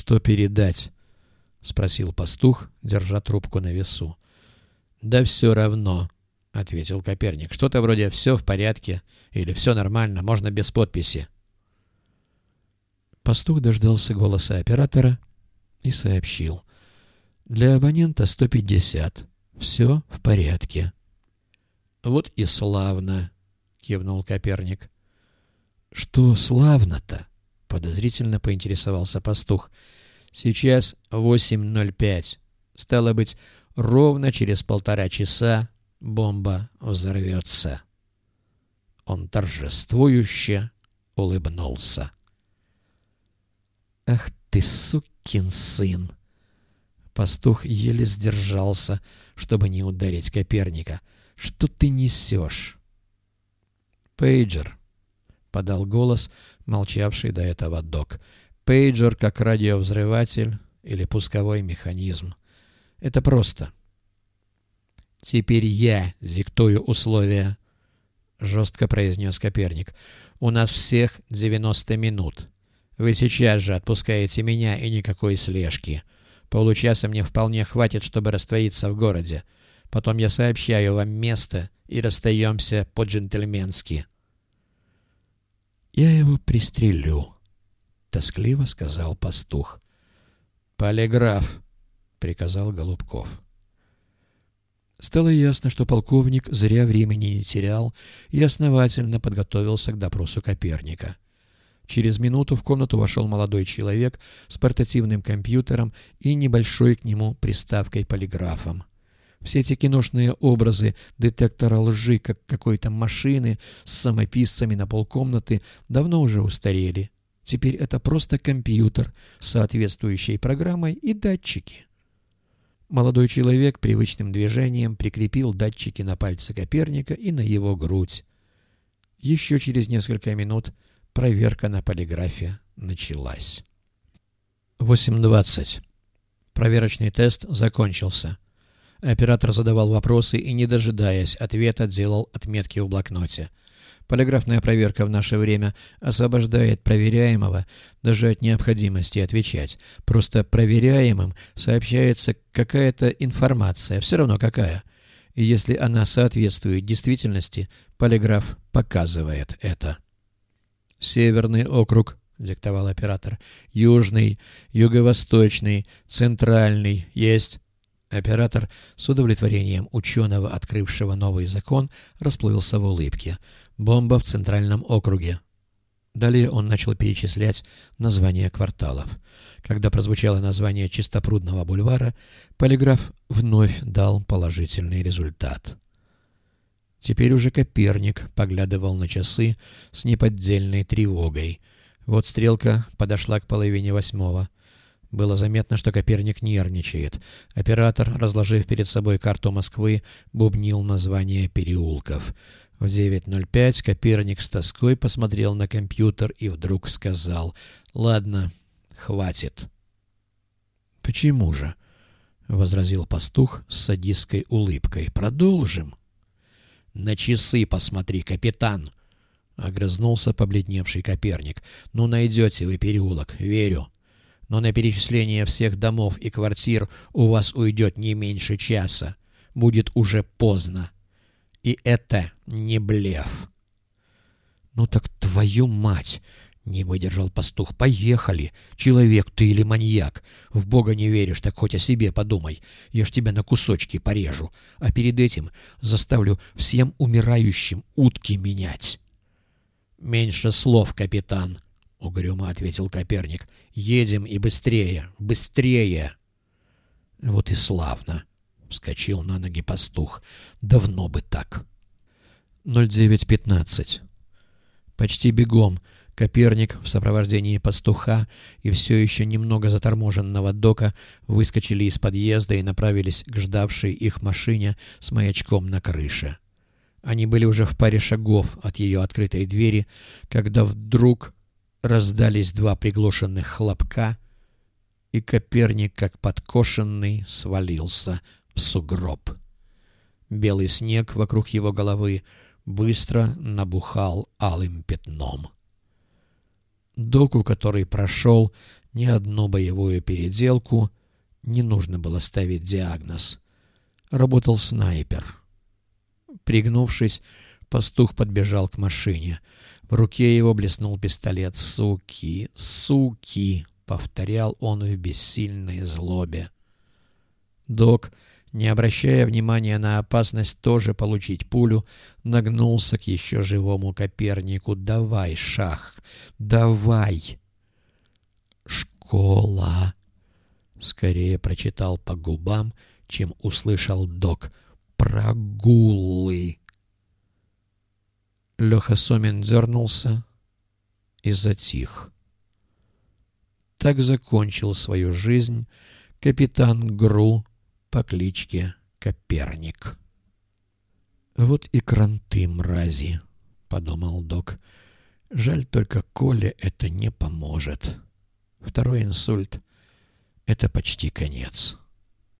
«Что передать?» — спросил пастух, держа трубку на весу. «Да все равно», — ответил Коперник. «Что-то вроде «все в порядке» или «все нормально, можно без подписи». Пастух дождался голоса оператора и сообщил. «Для абонента 150. Все в порядке». «Вот и славно», — кивнул Коперник. «Что славно-то?» — подозрительно поинтересовался пастух. «Сейчас 8:05. Стало быть, ровно через 1,5 часа бомба взорвется». Он торжествующе улыбнулся. «Ах ты, сукин сын!» Пастух еле сдержался, чтобы не ударить Коперника. «Что ты несешь?» «Пейджер», — подал голос, молчавший до этого док. «Пейджер как радиовзрыватель или пусковой механизм. Это просто». «Теперь я диктую условия», — жестко произнес Коперник. «У нас всех 90 минут. Вы сейчас же отпускаете меня и никакой слежки. Получаса мне вполне хватит, чтобы раствориться в городе. Потом я сообщаю вам место и расстаемся по-джентльменски». «Я его пристрелю», — тоскливо сказал пастух. «Полиграф», — приказал Голубков. Стало ясно, что полковник зря времени не терял и основательно подготовился к допросу Коперника. Через минуту в комнату вошел молодой человек с портативным компьютером и небольшой к нему приставкой-полиграфом. Все эти киношные образы детектора лжи, как какой-то машины с самописцами на полкомнаты, давно уже устарели. Теперь это просто компьютер с соответствующей программой и датчики. Молодой человек привычным движением прикрепил датчики на пальцы Коперника и на его грудь. Еще через несколько минут проверка на полиграфе началась. 8:20. Проверочный тест закончился. Оператор задавал вопросы и, не дожидаясь ответа, делал отметки в блокноте. Полиграфная проверка в наше время освобождает проверяемого даже от необходимости отвечать. Просто проверяемым сообщается какая-то информация, все равно какая. И если она соответствует действительности, полиграф показывает это. «Северный округ», — диктовал оператор. «Южный, юго-восточный, центральный. Есть». Оператор с удовлетворением ученого, открывшего новый закон, расплылся в улыбке. «Бомба в центральном округе». Далее он начал перечислять названия кварталов. Когда прозвучало название Чистопрудного бульвара, полиграф вновь дал положительный результат. Теперь уже Коперник поглядывал на часы с неподдельной тревогой. Вот стрелка подошла к 7:30. Было заметно, что Коперник нервничает. Оператор, разложив перед собой карту Москвы, бубнил названия переулков. В 9:05 Коперник с тоской посмотрел на компьютер и вдруг сказал: «Ладно, хватит». «Почему же?» — возразил пастух с садистской улыбкой. «Продолжим». «На часы посмотри, капитан!» — огрызнулся побледневший Коперник. «Ну, найдете вы переулок, верю. Но на перечисление всех домов и квартир у вас уйдет не меньше часа. Будет уже поздно. И это не блеф». «Ну так твою мать!» — не выдержал пастух. «Поехали! Человек ты или маньяк? В Бога не веришь, так хоть о себе подумай. Я ж тебя на кусочки порежу. А перед этим заставлю всем умирающим утки менять». «Меньше слов, капитан», — угрюмо ответил Коперник. «Едем и быстрее, быстрее!» «Вот и славно!» — вскочил на ноги пастух. «Давно бы так!» 09:15. Почти бегом Коперник в сопровождении пастуха и все еще немного заторможенного дока выскочили из подъезда и направились к ждавшей их машине с маячком на крыше. Они были уже в паре шагов от ее открытой двери, когда вдруг раздались 2 приглушенных хлопка, и Коперник, как подкошенный, свалился в сугроб. Белый снег вокруг его головы быстро набухал алым пятном. Доку, который прошел, ни одну боевую переделку, не нужно было ставить диагноз. Работал снайпер. Пригнувшись, пастух подбежал к машине. В руке его блеснул пистолет. «Суки, суки!» — повторял он в бессильной злобе. Док, не обращая внимания на опасность тоже получить пулю, нагнулся к еще живому Копернику. «Давай, Шах, давай!» «Школа!» — скорее прочитал по губам, чем услышал Док. «Прогулы!» Леха Сомин дернулся и затих. Так закончил свою жизнь капитан ГРУ по кличке Коперник. «Вот и кранты, мрази!» — подумал Док. «Жаль только, Коле это не поможет. Второй инсульт — это почти конец».